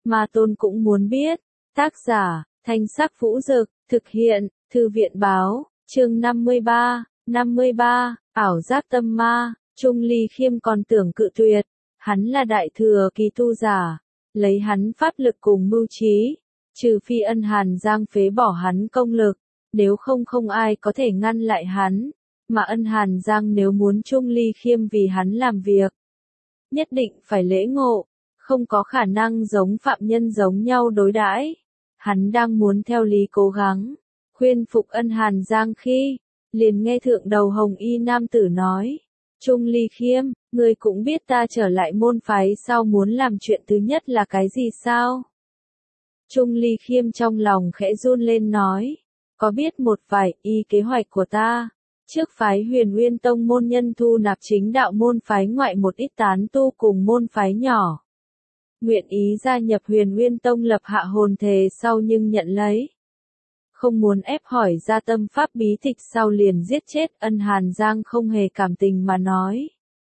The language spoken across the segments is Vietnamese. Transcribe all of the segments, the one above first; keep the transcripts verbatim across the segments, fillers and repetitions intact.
Ma Tôn cũng muốn biết. Tác giả, Thanh Sắc Vũ Dực, thực hiện, Thư viện Báo, chương năm mươi ba, năm mươi ba, ảo giác tâm ma. Trung Ly Khiêm còn tưởng cự tuyệt, hắn là đại thừa kỳ tu giả, lấy hắn pháp lực cùng mưu trí, trừ phi Ân Hàn Giang phế bỏ hắn công lực, nếu không không ai có thể ngăn lại hắn, mà Ân Hàn Giang nếu muốn Trung Ly Khiêm vì hắn làm việc, nhất định phải lễ ngộ, không có khả năng giống phạm nhân giống nhau đối đãi. Hắn đang muốn theo lý cố gắng, khuyên phục Ân Hàn Giang khi, liền nghe thượng đầu hồng y nam tử nói, Trung Ly Khiêm, ngươi cũng biết ta trở lại môn phái sau muốn làm chuyện thứ nhất là cái gì sao? Trung Ly Khiêm trong lòng khẽ run lên nói, có biết một vài y kế hoạch của ta, trước phái Huyền Nguyên Tông môn nhân thu nạp chính đạo môn phái ngoại một ít tán tu cùng môn phái nhỏ. Nguyện ý gia nhập Huyền Nguyên Tông lập hạ hồn thề sau nhưng nhận lấy. Không muốn ép hỏi ra tâm pháp bí tịch sau liền giết chết. Ân Hàn Giang không hề cảm tình mà nói.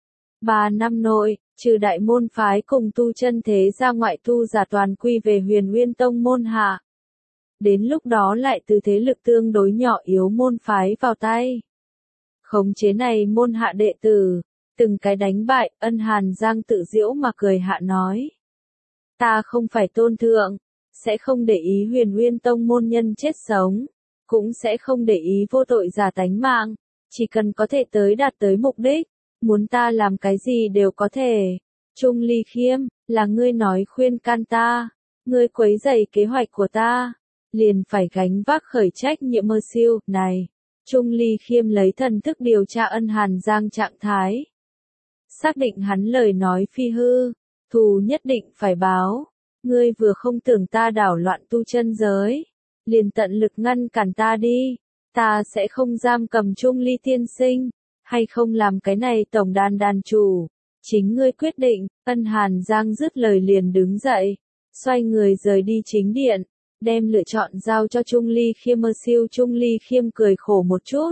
Ba năm nội, trừ đại môn phái cùng tu chân thế ra ngoại tu giả toàn quy về Huyền Nguyên Tông môn hạ. Đến lúc đó lại từ thế lực tương đối nhỏ yếu môn phái vào tay. Khống chế này môn hạ đệ tử, từng cái đánh bại. Ân Hàn Giang tự giễu mà cười hạ nói. Ta không phải tôn thượng, sẽ không để ý Huyền Nguyên Tông môn nhân chết sống, cũng sẽ không để ý vô tội giả tánh mạng, chỉ cần có thể tới đạt tới mục đích, muốn ta làm cái gì đều có thể. Trung Ly Khiêm, là ngươi nói khuyên can ta, ngươi quấy rầy kế hoạch của ta, liền phải gánh vác khởi trách nhiệm mơ siêu. Này, Trung Ly Khiêm lấy thần thức điều tra Ân Hàn Giang trạng thái, xác định hắn lời nói phi hư, thù nhất định phải báo. Ngươi vừa không tưởng ta đảo loạn tu chân giới, liền tận lực ngăn cản ta đi, ta sẽ không giam cầm Trung Ly tiên sinh, hay không làm cái này tổng đàn đàn chủ, chính ngươi quyết định. Ân Hàn Giang dứt lời liền đứng dậy, xoay người rời đi chính điện, đem lựa chọn giao cho Trung Ly Khiêm mơ siêu. Trung Ly Khiêm cười khổ một chút.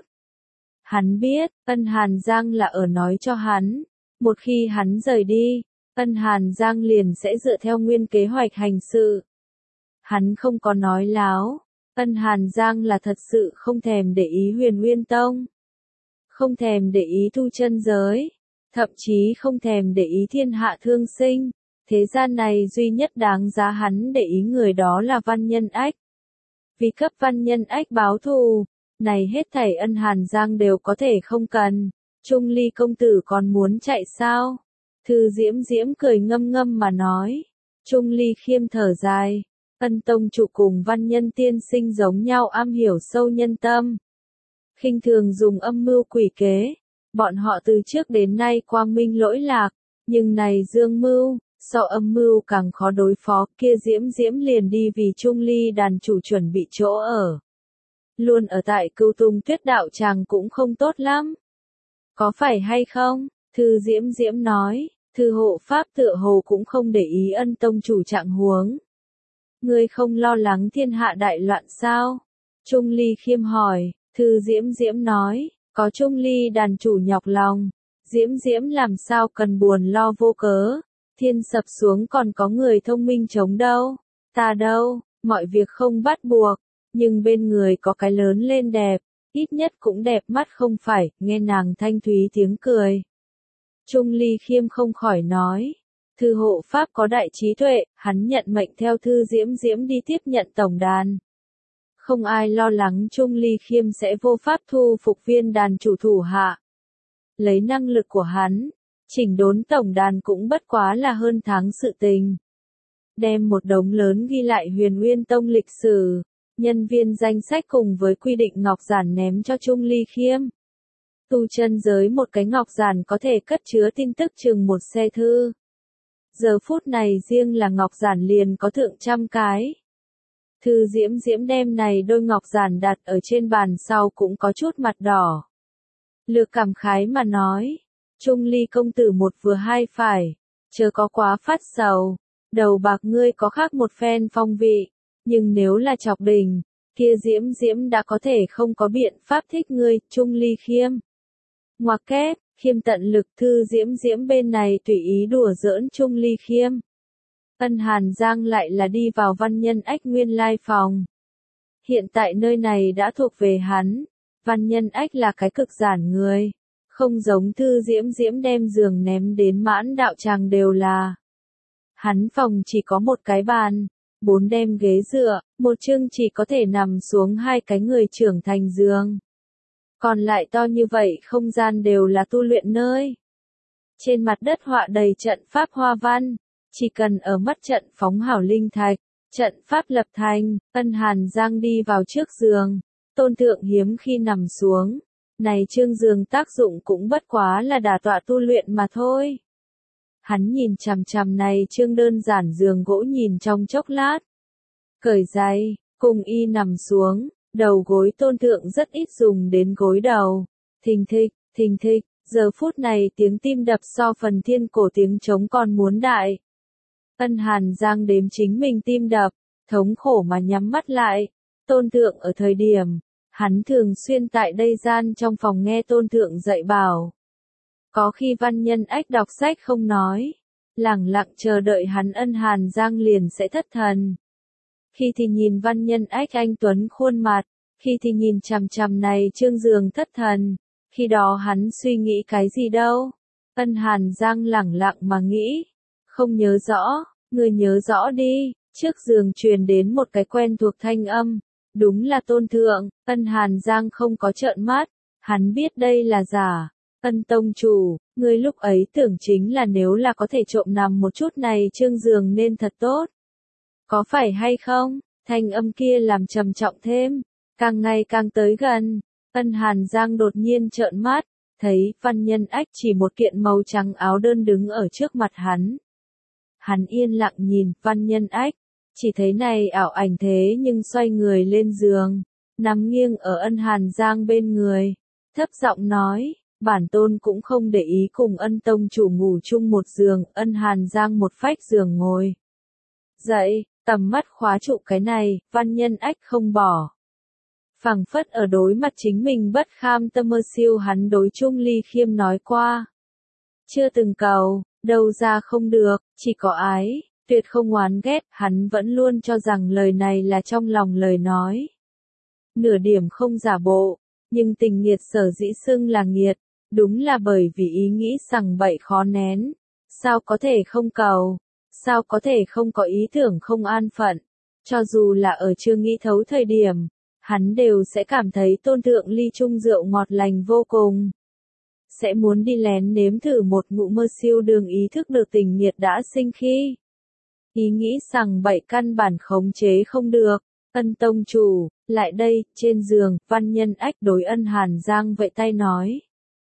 Hắn biết, Ân Hàn Giang là ở nói cho hắn, một khi hắn rời đi, Ân Hàn Giang liền sẽ dựa theo nguyên kế hoạch hành sự. Hắn không có nói láo, Ân Hàn Giang là thật sự không thèm để ý Huyền Nguyên Tông, không thèm để ý tu chân giới, thậm chí không thèm để ý thiên hạ thương sinh. Thế gian này duy nhất đáng giá hắn để ý người đó là Văn Nhân Ách. Vì cấp Văn Nhân Ách báo thù, này hết thảy Ân Hàn Giang đều có thể không cần. Trung Ly công tử còn muốn chạy sao? Thư Diễm Diễm cười ngâm ngâm mà nói. Trung Ly Khiêm thở dài. Ân tông chủ cùng Văn Nhân tiên sinh giống nhau am hiểu sâu nhân tâm, khinh thường dùng âm mưu quỷ kế. Bọn họ từ trước đến nay quang minh lỗi lạc, nhưng này dương mưu, so âm mưu càng khó đối phó. Kia Diễm Diễm liền đi vì Trung Ly đàn chủ chuẩn bị chỗ ở. Luôn ở tại Cửu Tùng Tuyết đạo tràng cũng không tốt lắm. Có phải hay không? Thư Diễm Diễm nói. Thư hộ pháp tựa hồ cũng không để ý Ân tông chủ trạng huống. Ngươi không lo lắng thiên hạ đại loạn sao? Trung Ly Khiêm hỏi. Thư Diễm Diễm nói, có Trung Ly đàn chủ nhọc lòng, Diễm Diễm làm sao cần buồn lo vô cớ, thiên sập xuống còn có người thông minh chống đâu, ta đâu, mọi việc không bắt buộc, nhưng bên người có cái lớn lên đẹp, ít nhất cũng đẹp mắt không phải. Nghe nàng thanh thúy tiếng cười. Trung Ly Khiêm không khỏi nói, Thư hộ pháp có đại trí tuệ, hắn nhận mệnh theo Thư Diễm Diễm đi tiếp nhận tổng đàn. Không ai lo lắng Trung Ly Khiêm sẽ vô pháp thu phục viên đàn chủ thủ hạ. Lấy năng lực của hắn, chỉnh đốn tổng đàn cũng bất quá là hơn tháng sự tình. Đem một đống lớn ghi lại Huyền Nguyên Tông lịch sử, nhân viên danh sách cùng với quy định ngọc giản ném cho Trung Ly Khiêm. Tu chân giới một cái ngọc giản có thể cất chứa tin tức chừng một xe thư. Giờ phút này riêng là ngọc giản liền có thượng trăm cái. Thư Diễm Diễm đem này đôi ngọc giản đặt ở trên bàn sau cũng có chút mặt đỏ. Lược cảm khái mà nói, Trung Ly công tử một vừa hai phải, chớ có quá phát sầu, đầu bạc ngươi có khác một phen phong vị, nhưng nếu là chọc bình, kia Diễm Diễm đã có thể không có biện pháp thích ngươi. Trung Ly Khiêm. Ngoặc kép, Khiêm tận lực. Thư Diễm Diễm bên này tùy ý đùa giỡn Trung Ly Khiêm. Ân Hàn Giang lại là đi vào Văn Nhân Ách nguyên lai phòng. Hiện tại nơi này đã thuộc về hắn. Văn Nhân Ách là cái cực giản người. Không giống Thư Diễm Diễm đem giường ném đến mãn đạo tràng đều là. Hắn phòng chỉ có một cái bàn, bốn đem ghế dựa, một chương chỉ có thể nằm xuống hai cái người trưởng thành giường. Còn lại to như vậy không gian đều là tu luyện nơi. Trên mặt đất họa đầy trận pháp hoa văn, chỉ cần ở mắt trận phóng hảo linh thạch, trận pháp lập thành. Ân Hàn Giang đi vào trước giường, Tôn Thượng hiếm khi nằm xuống. Này chương giường tác dụng cũng bất quá là đả tọa tu luyện mà thôi. Hắn nhìn chằm chằm này chương đơn giản giường gỗ nhìn trong chốc lát. Cởi giày, cùng y nằm xuống, đầu gối Tôn Thượng rất ít dùng đến gối đầu. Thình thịch, thình thịch, giờ phút này tiếng tim đập so phần thiên cổ tiếng trống còn muốn đại. Ân Hàn Giang đếm chính mình tim đập, thống khổ mà nhắm mắt lại. Tôn Thượng ở thời điểm, hắn thường xuyên tại đây gian trong phòng nghe Tôn Thượng dạy bảo. Có khi Văn Nhân Ách đọc sách không nói, lẳng lặng chờ đợi hắn. Ân Hàn Giang liền sẽ thất thần. Khi thì nhìn Văn Nhân Ách anh tuấn khuôn mặt, khi thì nhìn chằm chằm này chương giường thất thần. Khi đó hắn suy nghĩ cái gì đâu? Ân Hàn Giang lẳng lặng mà nghĩ, không nhớ rõ, người nhớ rõ đi. Trước giường truyền đến một cái quen thuộc thanh âm, đúng là Tôn Thượng. Ân Hàn Giang không có trợn mắt, hắn biết đây là giả. Ân tông chủ, ngươi lúc ấy tưởng chính là nếu là có thể trộm nằm một chút này chương giường nên thật tốt. Có phải hay không? Thanh âm kia làm trầm trọng thêm, càng ngày càng tới gần. Ân Hàn Giang đột nhiên trợn mắt, thấy Văn Nhân Ách chỉ một kiện màu trắng áo đơn đứng ở trước mặt hắn. Hắn yên lặng nhìn Văn Nhân Ách, chỉ thấy này ảo ảnh thế nhưng xoay người lên giường, nằm nghiêng ở Ân Hàn Giang bên người, thấp giọng nói, bản tôn cũng không để ý cùng Ân tông chủ ngủ chung một giường. Ân Hàn Giang một phách giường ngồi dậy, tầm mắt khóa trụ cái này, Văn Nhân Ách không bỏ. Phảng phất ở đối mặt chính mình bất kham tâm mơ siêu. Hắn đối Trung Ly Khiêm nói qua, chưa từng cầu, đâu ra không được, chỉ có ái, tuyệt không oán ghét. Hắn vẫn luôn cho rằng lời này là trong lòng lời nói, nửa điểm không giả bộ. Nhưng tình nghiệt sở dĩ xưng là nghiệt, đúng là bởi vì ý nghĩ sằng bậy khó nén. Sao có thể không cầu? Sao có thể không có ý tưởng không an phận? Cho dù là ở chưa nghĩ thấu thời điểm, hắn đều sẽ cảm thấy Tôn Thượng ly chung rượu ngọt lành vô cùng. Sẽ muốn đi lén nếm thử một ngụm mơ siêu đường ý thức được tình nghiệt đã sinh khi. Ý nghĩ sằng bậy căn bản khống chế không được. Ân tông chủ, lại đây. Trên giường, Văn Nhân Ách đối Ân Hàn Giang vẫy tay nói.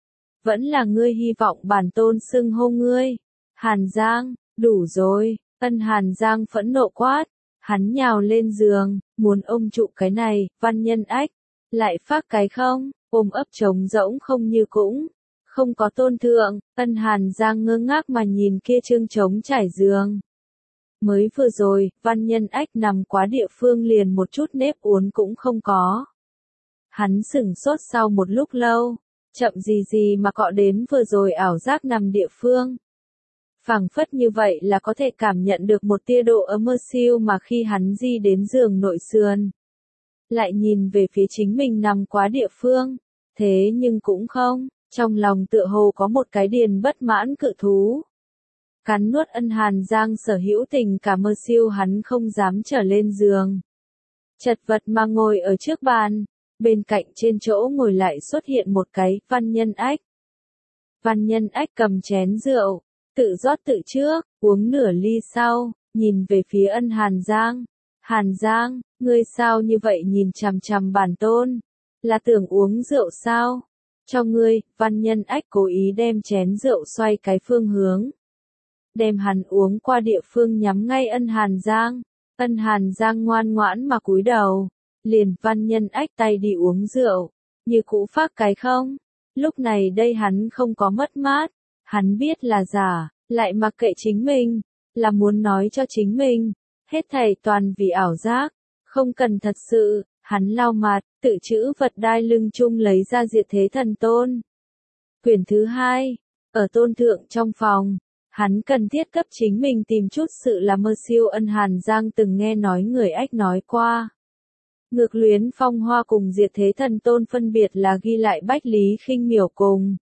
Vẫn là ngươi hy vọng bản tôn xưng hô ngươi. Hàn Giang, đủ rồi. Ân Hàn Giang phẫn nộ quát. Hắn nhào lên giường, muốn ôm trụ cái này. Văn Nhân Ách, lại phát cái không, ôm ấp trống rỗng không như cũng. Không có Tôn Thượng. Ân Hàn Giang ngơ ngác mà nhìn kia trương trống trải giường. Mới vừa rồi, Văn Nhân Ách nằm quá địa phương liền một chút nếp uốn cũng không có. Hắn sửng sốt sau một lúc lâu, chậm gì gì mà cọ đến vừa rồi ảo giác nằm địa phương. Phảng phất như vậy là có thể cảm nhận được một tia độ ấm mơ siêu mà khi hắn di đến giường nội sườn. Lại nhìn về phía chính mình nằm quá địa phương, thế nhưng cũng không, trong lòng tựa hồ có một cái điền bất mãn cự thú. Cắn nuốt Ân Hàn Giang sở hữu tình cả mơ siêu. Hắn không dám trở lên giường, chật vật mà ngồi ở trước bàn. Bên cạnh trên chỗ ngồi lại xuất hiện một cái Văn Nhân Ách. Văn Nhân Ách cầm chén rượu, tự rót tự trước, uống nửa ly sau, nhìn về phía Ân Hàn Giang. Hàn Giang, ngươi sao như vậy nhìn chằm chằm bản tôn? Là tưởng uống rượu sao? Cho ngươi. Văn Nhân Ách cố ý đem chén rượu xoay cái phương hướng, đem hắn uống qua địa phương nhắm ngay Ân Hàn Giang. Ân Hàn Giang ngoan ngoãn mà cúi đầu, liền. Văn Nhân Ách tay đi uống rượu, như cũ phát cái không. Lúc này đây hắn không có mất mát, hắn biết là giả, lại mặc kệ chính mình, là muốn nói cho chính mình, hết thảy toàn vì ảo giác, không cần thật sự. Hắn lau mặt, tự chữ vật đai lưng chung lấy ra Diệt Thế Thần Tôn. Quyển thứ hai, ở Tôn Thượng trong phòng, Hắn cần thiết cấp chính mình tìm chút sự là mơ siêu ân Hàn Giang từng nghe nói người ách nói qua. Ngược luyến phong hoa cùng diệt thế thần tôn phân biệt là ghi lại Bách Lý Khinh Miểu cùng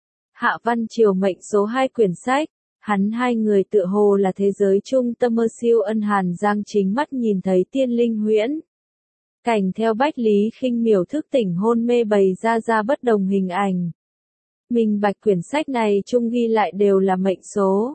Hạ Văn Triều mệnh số hai quyển sách. Hắn hai người tựa hồ là thế giới trung tâm mơ siêu ân Hàn Giang chính mắt nhìn thấy tiên linh huyễn. Cảnh theo Bách Lý Khinh Miểu thức tỉnh hôn mê bày ra ra bất đồng hình ảnh. Minh bạch quyển sách này chung ghi lại đều là mệnh số.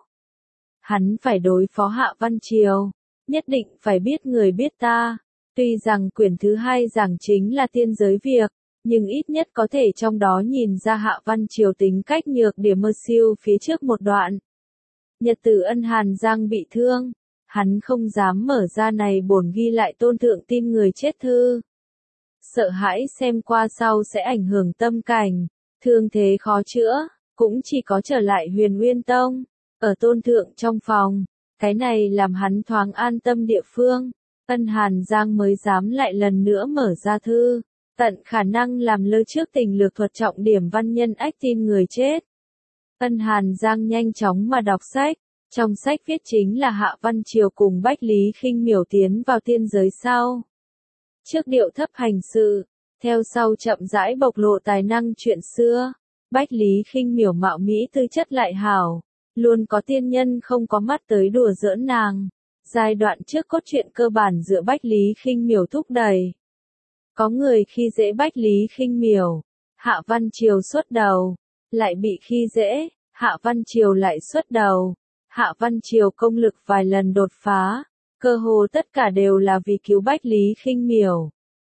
Hắn phải đối phó Hạ Văn Triều, nhất định phải biết người biết ta. Tuy rằng quyển thứ hai giảng chính là tiên giới việc, nhưng ít nhất có thể trong đó nhìn ra Hạ Văn Triều tính cách nhược điểm mơ siêu phía trước một đoạn. Nhật tử ân Hàn Giang bị thương, hắn không dám mở ra này bổn ghi lại tôn thượng tin người chết thư. Sợ hãi xem qua sau sẽ ảnh hưởng tâm cảnh, thương thế khó chữa, cũng chỉ có trở lại Huyền Nguyên Tông, ở tôn thượng trong phòng, cái này làm hắn thoáng an tâm địa phương. Ân Hàn Giang mới dám lại lần nữa mở ra thư, tận khả năng làm lơ trước tình lược thuật trọng điểm văn nhân ách tin người chết. Ân Hàn Giang nhanh chóng mà đọc sách, trong sách viết chính là Hạ Văn Triều cùng Bách Lý Khinh Miểu tiến vào tiên giới sau. Trước điệu thấp hành sự, theo sau chậm rãi bộc lộ tài năng chuyện xưa, Bách Lý Khinh Miểu mạo mỹ tư chất lại hảo, luôn có tiên nhân không có mắt tới đùa giỡn nàng. Giai đoạn trước cốt truyện cơ bản dựa Bách Lý Khinh Miểu thúc đẩy. Có người khi dễ Bách Lý Khinh Miểu, Hạ Văn Triều xuất đầu, lại bị khi dễ, Hạ Văn Triều lại xuất đầu. Hạ Văn Triều công lực vài lần đột phá, cơ hồ tất cả đều là vì cứu Bách Lý Khinh Miểu.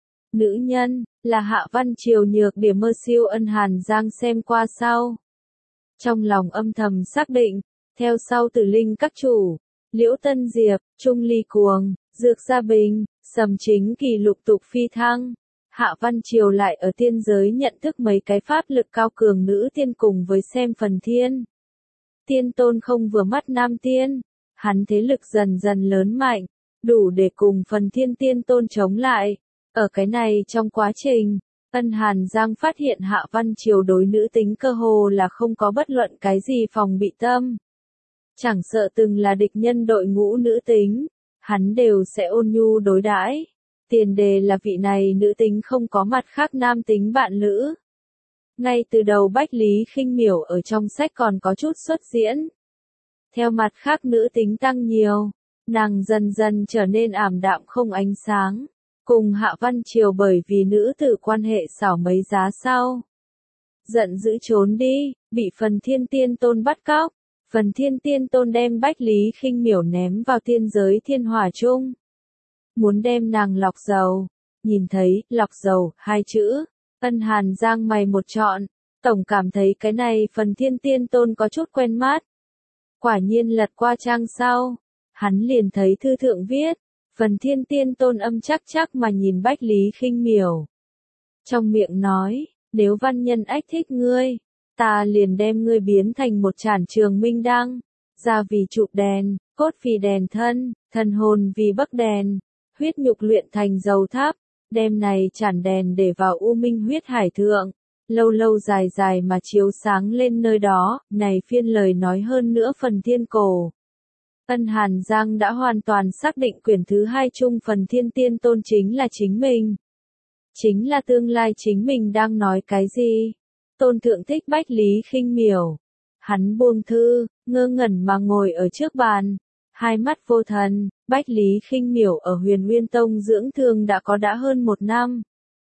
Nữ nhân, là Hạ Văn Triều nhược điểm mơ siêu ân Hàn Giang xem qua sau. Trong lòng âm thầm xác định, theo sau Tử Linh các chủ, Liễu Tân Diệp, Trung Ly Cuồng, Dược Gia Bình, Sầm Chính Kỳ lục tục phi thăng. Hạ Văn Triều lại ở tiên giới nhận thức mấy cái pháp lực cao cường nữ tiên cùng với xem phần thiên. Tiên tôn không vừa mắt nam tiên, hắn thế lực dần dần lớn mạnh, đủ để cùng phần thiên tiên tôn chống lại. Ở cái này trong quá trình, Ân Hàn Giang phát hiện Hạ Văn Triều đối nữ tính cơ hồ là không có bất luận cái gì phòng bị tâm. Chẳng sợ từng là địch nhân đội ngũ nữ tính, hắn đều sẽ ôn nhu đối đãi. Tiền đề là vị này nữ tính không có mặt khác nam tính bạn lữ. Ngay từ đầu Bách Lý Khinh Miểu ở trong sách còn có chút xuất diễn. Theo mặt khác nữ tính tăng nhiều, nàng dần dần trở nên ảm đạm không ánh sáng. Cùng Hạ Văn Triều bởi vì nữ tử quan hệ xảo mấy giá sau. Giận dữ trốn đi, bị Phần Thiên Tiên Tôn bắt cóc. Phần Thiên Tiên Tôn đem Bách Lý Khinh Miểu ném vào tiên giới thiên hỏa chung. Muốn đem nàng lọc dầu. Nhìn thấy, lọc dầu, hai chữ. Ân Hàn Giang mày một trọn. Tổng cảm thấy cái này Phần Thiên Tiên Tôn có chút quen mắt. Quả nhiên lật qua trang sau. Hắn liền thấy thư thượng viết. Phần Thiên Tiên Tôn âm chắc chắc mà nhìn Bách Lý Khinh Miểu. Trong miệng nói, nếu văn nhân ách thích ngươi, ta liền đem ngươi biến thành một chản trường minh đăng, ra vì chụp đèn, cốt vì đèn thân, thần hồn vì bắc đèn, huyết nhục luyện thành dầu tháp, đem này chản đèn để vào u minh huyết hải thượng, lâu lâu dài dài mà chiếu sáng lên nơi đó, này phiên lời nói hơn nữa phần thiên cổ. Ân Hàn Giang đã hoàn toàn xác định quyển thứ hai chung Phần Thiên Tiên Tôn chính là chính mình. Chính là tương lai chính mình đang nói cái gì. Tôn thượng thích Bách Lý Khinh Miểu. Hắn buông thư, ngơ ngẩn mà ngồi ở trước bàn. Hai mắt vô thần, Bách Lý Khinh Miểu ở Huyền Nguyên Tông dưỡng thương đã có đã hơn một năm.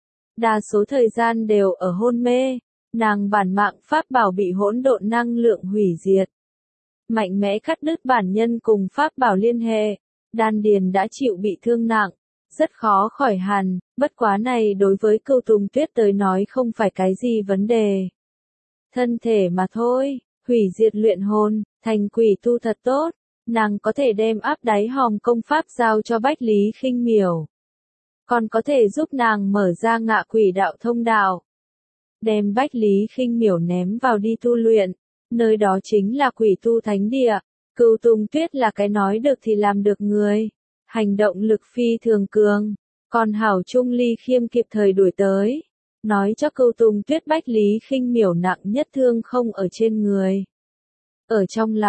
Đa số thời gian đều ở hôn mê. Nàng bản mạng pháp bảo bị hỗn độn năng lượng hủy diệt. Mạnh mẽ cắt đứt bản nhân cùng pháp bảo liên hệ, đan điền đã chịu bị thương nặng, rất khó khỏi hẳn, bất quá này đối với Cửu Tùng Tuyết tới nói không phải cái gì vấn đề. Thân thể mà thôi, hủy diệt luyện hồn, thành quỷ tu thật tốt, nàng có thể đem áp đáy hòm công pháp giao cho Bách Lý Khinh Miểu. Còn có thể giúp nàng mở ra ngạ quỷ đạo thông đạo. Đem Bách Lý Khinh Miểu ném vào đi tu luyện. Nơi đó chính là quỷ tu thánh địa. Cửu Tùng Tuyết là cái nói được thì làm được người. Hành động lực phi thường cường. Còn hảo Trung Ly Khiêm kịp thời đuổi tới. Nói cho Cửu Tùng Tuyết Bách Lý Khinh Miểu nặng nhất thương không ở trên người. Ở trong lòng,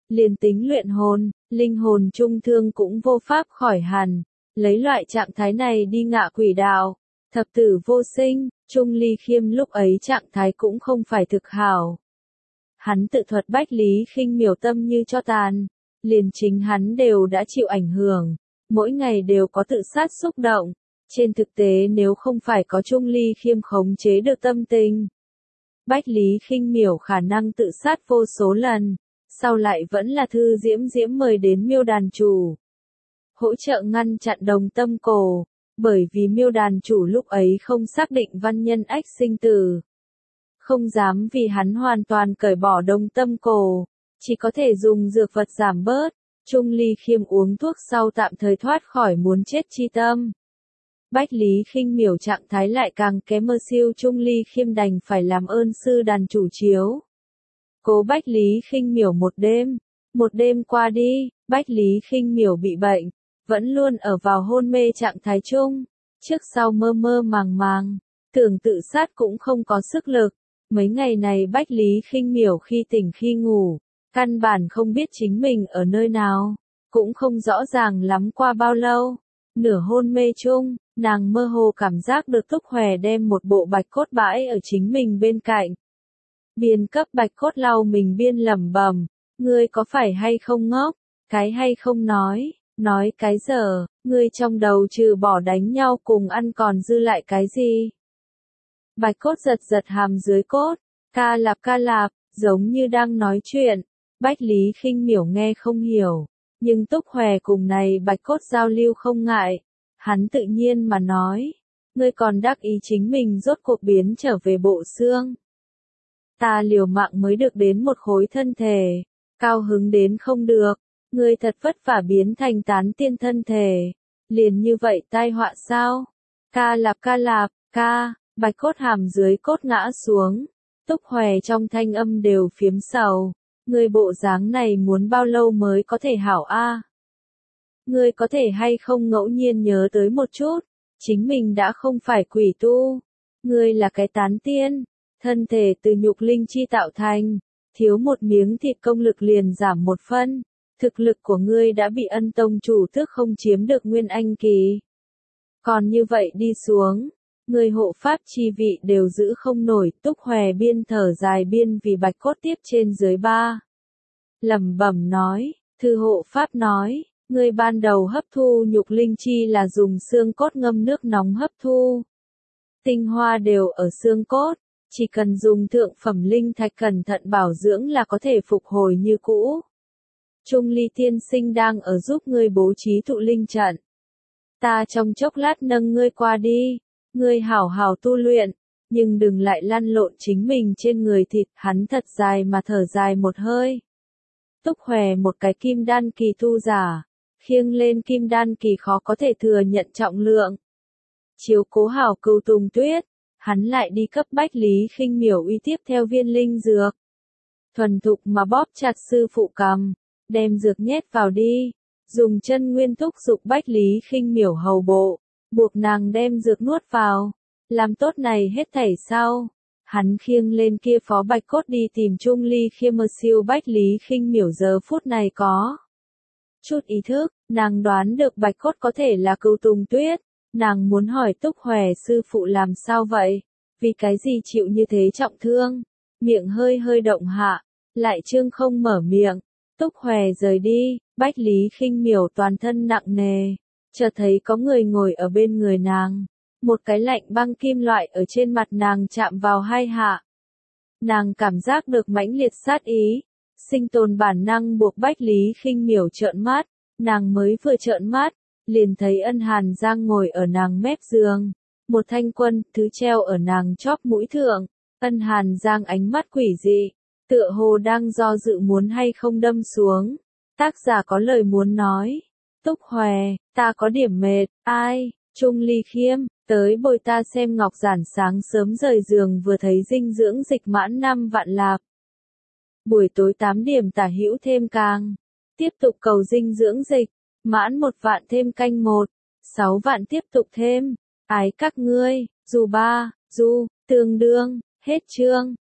liền tính luyện hồn, linh hồn trung thương cũng vô pháp khỏi hẳn, lấy loại trạng thái này đi ngạ quỷ đạo, thập tử vô sinh, Trung Ly Khiêm lúc ấy trạng thái cũng không phải thực hảo. Hắn tự thuật Bách Lý Khinh Miểu tâm như cho tàn, liền chính hắn đều đã chịu ảnh hưởng, mỗi ngày đều có tự sát xúc động. Trên thực tế nếu không phải có Trung Ly Khiêm khống chế được tâm tình, Bách Lý Khinh Miểu khả năng tự sát vô số lần, sau lại vẫn là Thư Diễm Diễm mời đến Miêu đàn chủ, hỗ trợ ngăn chặn Đồng Tâm Cổ, bởi vì Miêu đàn chủ lúc ấy không xác định Văn Nhân Ách sinh tử. Không dám vì hắn hoàn toàn cởi bỏ Đồng Tâm Cổ, chỉ có thể dùng dược vật giảm bớt, Trung Ly Khiêm uống thuốc sau tạm thời thoát khỏi muốn chết chi tâm. Bách Lý Khinh Miểu trạng thái lại càng kém mơ siêu Trung Ly Khiêm đành phải làm ơn sư đàn chủ chiếu. Cố Bách Lý Khinh Miểu một đêm, một đêm qua đi, Bách Lý Khinh Miểu bị bệnh, vẫn luôn ở vào hôn mê trạng thái chung, trước sau mơ mơ màng màng, tưởng tự sát cũng không có sức lực. Mấy ngày này Bách Lý Khinh Miểu khi tỉnh khi ngủ, căn bản không biết chính mình ở nơi nào, cũng không rõ ràng lắm qua bao lâu. Nửa hôn mê chung, nàng mơ hồ cảm giác được Túc Hòe đem một bộ bạch cốt bãi ở chính mình bên cạnh. Biên cấp bạch cốt lau mình biên lẩm bẩm, ngươi có phải hay không ngốc, cái hay không nói, nói cái giờ, ngươi trong đầu trừ bỏ đánh nhau cùng ăn còn dư lại cái gì. Bạch cốt giật giật hàm dưới cốt, ca lạp ca lạp, giống như đang nói chuyện, Bách Lý Khinh Miểu nghe không hiểu. Nhưng Túc Hòe cùng này bạch cốt giao lưu không ngại, hắn tự nhiên mà nói, ngươi còn đắc ý chính mình rốt cuộc biến trở về bộ xương. Ta liều mạng mới được đến một khối thân thể, cao hứng đến không được, ngươi thật vất vả biến thành tán tiên thân thể, liền như vậy tai họa sao? Ca lạp ca lạp, ca, bạch cốt hàm dưới cốt ngã xuống, Túc Hòe trong thanh âm đều phiếm sầu. Ngươi bộ dáng này muốn bao lâu mới có thể hảo a? À? Ngươi có thể hay không ngẫu nhiên nhớ tới một chút, chính mình đã không phải quỷ tu, ngươi là cái tán tiên, thân thể từ nhục linh chi tạo thành, thiếu một miếng thịt công lực liền giảm một phân, thực lực của ngươi đã bị Ân tông chủ tước không chiếm được nguyên anh kỳ. Còn như vậy đi xuống, người hộ pháp chi vị đều giữ không nổi. Túc Hòe biên thở dài biên vì bạch cốt tiếp trên dưới ba. Lẩm bẩm nói, thư hộ pháp nói, người ban đầu hấp thu nhục linh chi là dùng xương cốt ngâm nước nóng hấp thu. Tinh hoa đều ở xương cốt, chỉ cần dùng thượng phẩm linh thạch cẩn thận bảo dưỡng là có thể phục hồi như cũ. Trung Ly tiên sinh đang ở giúp ngươi bố trí tụ linh trận. Ta trong chốc lát nâng ngươi qua đi. Ngươi hảo hảo tu luyện, nhưng đừng lại lăn lộn chính mình trên người thịt. Hắn thật dài mà thở dài một hơi. Túc Hòe một cái kim đan kỳ tu giả, khiêng lên kim đan kỳ khó có thể thừa nhận trọng lượng. Chiếu cố hảo Cửu Tùng Tuyết, hắn lại đi cấp Bách Lý Khinh Miểu uy tiếp theo viên linh dược. Thuần thục mà bóp chặt sư phụ cằm, đem dược nhét vào đi, dùng chân nguyên thúc giục Bách Lý Khinh Miểu hầu bộ. Buộc nàng đem dược nuốt vào, làm tốt này hết thảy sau, hắn khiêng lên kia phó bạch cốt đi tìm Trung Ly Khiêm. Mơ siêu Bách Lý Khinh Miểu giờ phút này có chút ý thức, nàng đoán được bạch cốt có thể là Cửu Tùng Tuyết, nàng muốn hỏi Túc Hòe sư phụ làm sao vậy, vì cái gì chịu như thế trọng thương, miệng hơi hơi động hạ, lại trương không mở miệng. Túc Hòe rời đi, Bách Lý Khinh Miểu toàn thân nặng nề. Chợt thấy có người ngồi ở bên người nàng, một cái lạnh băng kim loại ở trên mặt nàng chạm vào hai hạ. Nàng cảm giác được mãnh liệt sát ý, sinh tồn bản năng buộc Bách Lý Khinh Miểu trợn mắt, nàng mới vừa trợn mắt, liền thấy Ân Hàn Giang ngồi ở nàng mép giường, một thanh quân thứ treo ở nàng chóp mũi thượng. Ân Hàn Giang ánh mắt quỷ dị, tựa hồ đang do dự muốn hay không đâm xuống. Tác giả có lời muốn nói. Túc Hòe, ta có điểm mệt, ai, Trung Ly Khiêm, tới bồi ta xem ngọc giản. Sáng sớm rời giường vừa thấy dinh dưỡng dịch mãn năm vạn lạp. Buổi tối tám điểm tả hữu thêm càng. Tiếp tục cầu dinh dưỡng dịch, mãn một vạn thêm canh một, sáu vạn tiếp tục thêm. Ái các ngươi, dù ba, du, tương đương, hết chương.